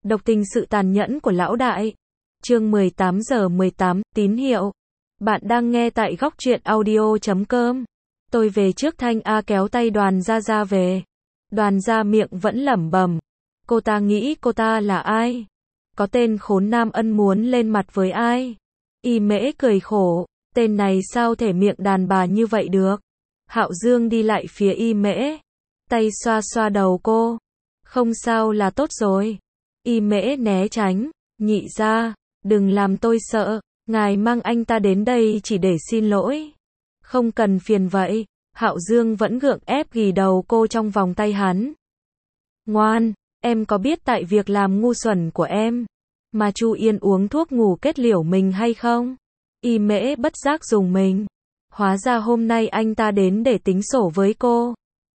Độc tình sự tàn nhẫn của lão đại. Chương 18 giờ 18, tín hiệu. Bạn đang nghe tại góc truyện audio.com. Tôi về trước. Thanh A kéo tay Đoàn Gia Gia về. Đoàn Gia miệng vẫn lẩm bẩm. Cô ta nghĩ cô ta là ai? Có tên khốn Nam Ân muốn lên mặt với ai? Y Mễ cười khổ. Tên này sao thể miệng đàn bà như vậy được? Hạo Dương đi lại phía Y Mễ. Tay xoa xoa đầu cô. Không sao là tốt rồi. Y Mễ né tránh. Nhị gia, đừng làm tôi sợ. Ngài mang anh ta đến đây chỉ để xin lỗi. Không cần phiền vậy. Hạo Dương vẫn gượng ép ghì đầu cô trong vòng tay hắn. Ngoan, em có biết tại việc làm ngu xuẩn của em mà Chu Yên uống thuốc ngủ kết liễu mình hay không? Y Mễ bất giác dùng mình. Hóa ra hôm nay anh ta đến để tính sổ với cô.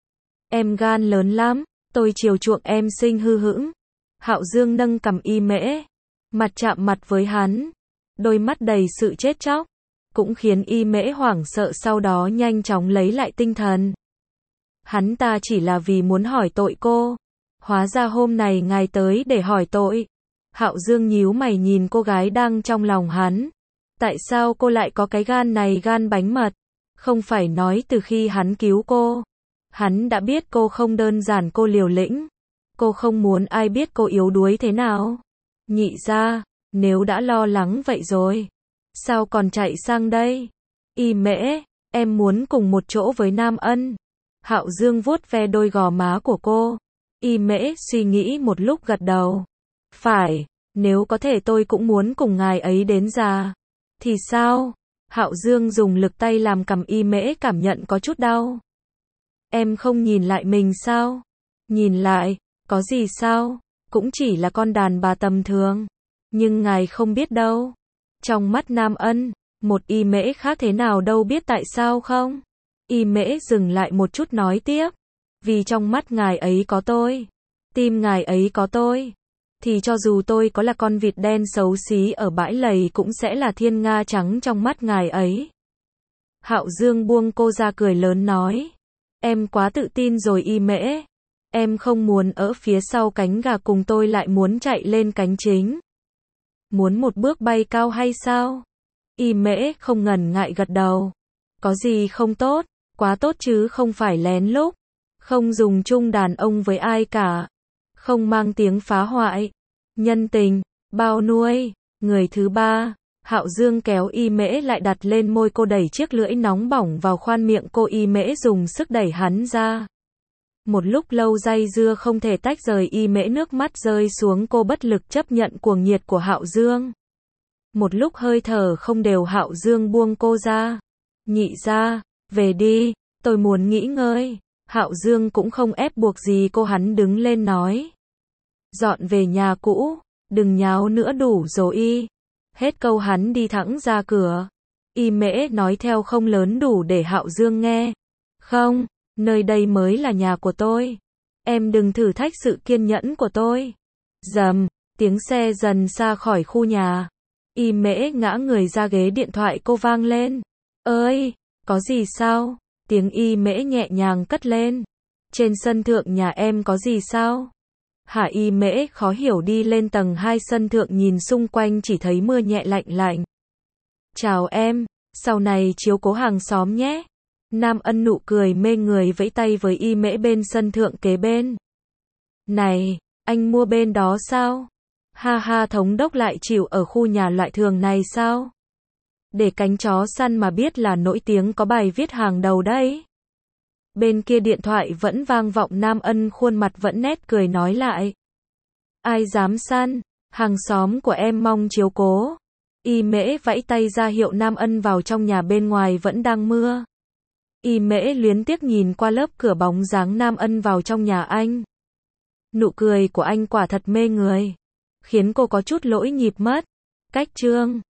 Em gan lớn lắm, tôi chiều chuộng em xinh hư hững. Hạo Dương nâng cằm Y Mễ, mặt chạm mặt với hắn, đôi mắt đầy sự chết chóc, cũng khiến Y Mễ hoảng sợ, sau đó nhanh chóng lấy lại tinh thần. Hắn ta chỉ là vì muốn hỏi tội cô. Hóa ra hôm nay ngài tới để hỏi tội. Hạo Dương nhíu mày nhìn cô gái đang trong lòng hắn. Tại sao cô lại có cái gan này, gan bánh mật? Không phải nói từ khi hắn cứu cô, hắn đã biết cô không đơn giản, cô liều lĩnh. Cô không muốn ai biết cô yếu đuối thế nào. Nhị gia, nếu đã lo lắng vậy rồi, sao còn chạy sang đây? Y Mễ, em muốn cùng một chỗ với Nam Ân. Hạo Dương vuốt ve đôi gò má của cô. Y Mễ suy nghĩ một lúc gật đầu. Phải, nếu có thể tôi cũng muốn cùng ngài ấy đến già. Thì sao? Hạo Dương dùng lực tay làm cằm Y Mễ cảm nhận có chút đau. Em không nhìn lại mình sao? Nhìn lại, có gì sao? Cũng chỉ là con đàn bà tầm thường. Nhưng ngài không biết đâu. Trong mắt Nam Ân, một Y Mễ khác thế nào đâu biết tại sao không? Y Mễ dừng lại một chút nói tiếp. Vì trong mắt ngài ấy có tôi. Tim ngài ấy có tôi. Thì cho dù tôi có là con vịt đen xấu xí ở bãi lầy cũng sẽ là thiên nga trắng trong mắt ngài ấy. Hạo Dương buông cô ra cười lớn nói. Em quá tự tin rồi Y Mễ. Em không muốn ở phía sau cánh gà cùng tôi, lại muốn chạy lên cánh chính. Muốn một bước bay cao hay sao? Y Mễ không ngần ngại gật đầu. Có gì không tốt, quá tốt chứ không phải lén lút. Không dùng chung đàn ông với ai cả. Không mang tiếng phá hoại. Nhân tình, bao nuôi. Người thứ ba. Hạo Dương kéo Y Mễ lại, đặt lên môi cô, đẩy chiếc lưỡi nóng bỏng vào khoang miệng cô. Y Mễ dùng sức đẩy hắn ra. Một lúc lâu dây dưa không thể tách rời, Y Mễ nước mắt rơi xuống, cô bất lực chấp nhận cuồng nhiệt của Hạo Dương. Một lúc hơi thở không đều, Hạo Dương buông cô ra. Nhị gia, về đi, tôi muốn nghỉ ngơi. Hạo Dương cũng không ép buộc gì cô, hắn đứng lên nói. Dọn về nhà cũ, đừng nháo nữa, đủ rồi Y. Hết câu hắn đi thẳng ra cửa. Y Mễ nói theo không lớn đủ để Hạo Dương nghe. Không, nơi đây mới là nhà của tôi. Em đừng thử thách sự kiên nhẫn của tôi. Rầm, tiếng xe dần xa khỏi khu nhà. Y Mễ ngã người ra, ghế điện thoại cô vang lên. Ơi, có gì sao? Tiếng Y Mễ nhẹ nhàng cất lên. Trên sân thượng nhà em có gì sao? Hả? Y Mễ khó hiểu đi lên tầng 2 sân thượng, nhìn xung quanh chỉ thấy mưa nhẹ lạnh lạnh. Chào em, sau này chiếu cố hàng xóm nhé. Nam Ân nụ cười mê người vẫy tay với Y Mễ bên sân thượng kế bên. Này, anh mua bên đó sao? Ha ha, thống đốc lại chịu ở khu nhà loại thường này sao? Để cánh chó săn mà biết là nổi tiếng, có bài viết hàng đầu đấy. Bên kia điện thoại vẫn vang vọng, Nam Ân khuôn mặt vẫn nét cười nói lại. Ai dám săn, hàng xóm của em mong chiếu cố. Y Mễ vẫy tay ra hiệu Nam Ân vào trong nhà, bên ngoài vẫn đang mưa. Y Mễ luyến tiếc nhìn qua lớp cửa bóng dáng Nam Ân vào trong nhà anh. Nụ cười của anh quả thật mê người, khiến cô có chút lỗi nhịp mất. Cách chương